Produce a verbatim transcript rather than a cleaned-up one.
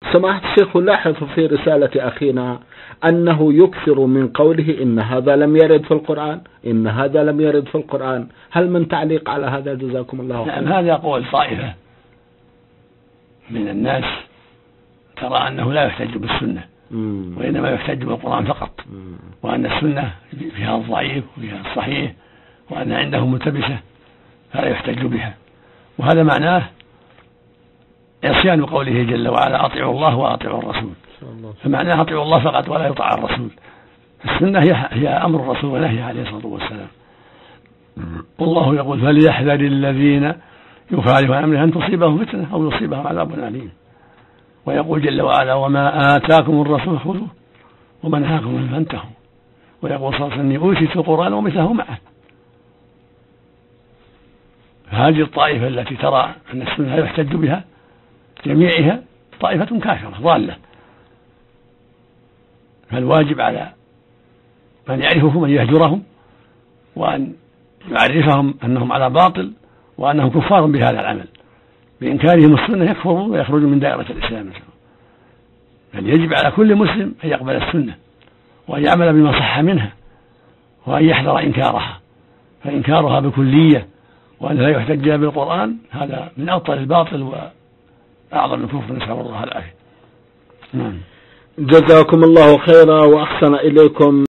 سماحة الشيخ، لاحظ في رسالة أخينا أنه يكثر من قوله إن هذا لم يرد في القرآن، إن هذا لم يرد في القرآن. هل من تعليق على هذا؟ جزاكم الله خيرا. نعم، هذا قول طائفة من الناس ترى أنه لا يحتج بالسنة مم. وإنما يحتج بالقرآن فقط، مم. وأن السنة فيها الضعيف وفيها الصحيح، وأن عندهم ملتبسة فلا يحتج بها. وهذا معناه عصيان قوله جل وعلا أطيعوا الله وأطيعوا الرسول، فمعناه أطيعوا الله فقط ولا يطاع الرسول. السنة هي, هي أمر الرسول ونهيه عليه الصلاة والسلام. والله يقول فليحذر الذين يخالفون عن أمره أن تصيبهم فتنة أو يصيبهم عذاب أليم. ويقول جل وعلا وما آتاكم الرسول خذوه وما نهاكم عنه فانتهوا. ويقول صلى الله عليه وسلم أوتيت القرآن ومثله معه. فهذه الطائفة التي ترى أن السنة لا يحتج بها جميعها طائفة كافرة ضالة، فالواجب على من يعرفهم أن يهجرهم وأن يعرفهم أنهم على باطل وأنهم كفار بهذا العمل. بإنكارهم السنة يكفرون ويخرجون من دائرة الإسلام. بل يجب على كل مسلم أن يقبل السنة وأن يعمل بما صح منها وأن يحذر إنكارها، فإنكارها بكلية وأن لا يحتج بالقرآن هذا من أبطل الباطل وأعظم الكفر، نسأل الله العافية. جزاكم الله خيرا وأحسن إليكم.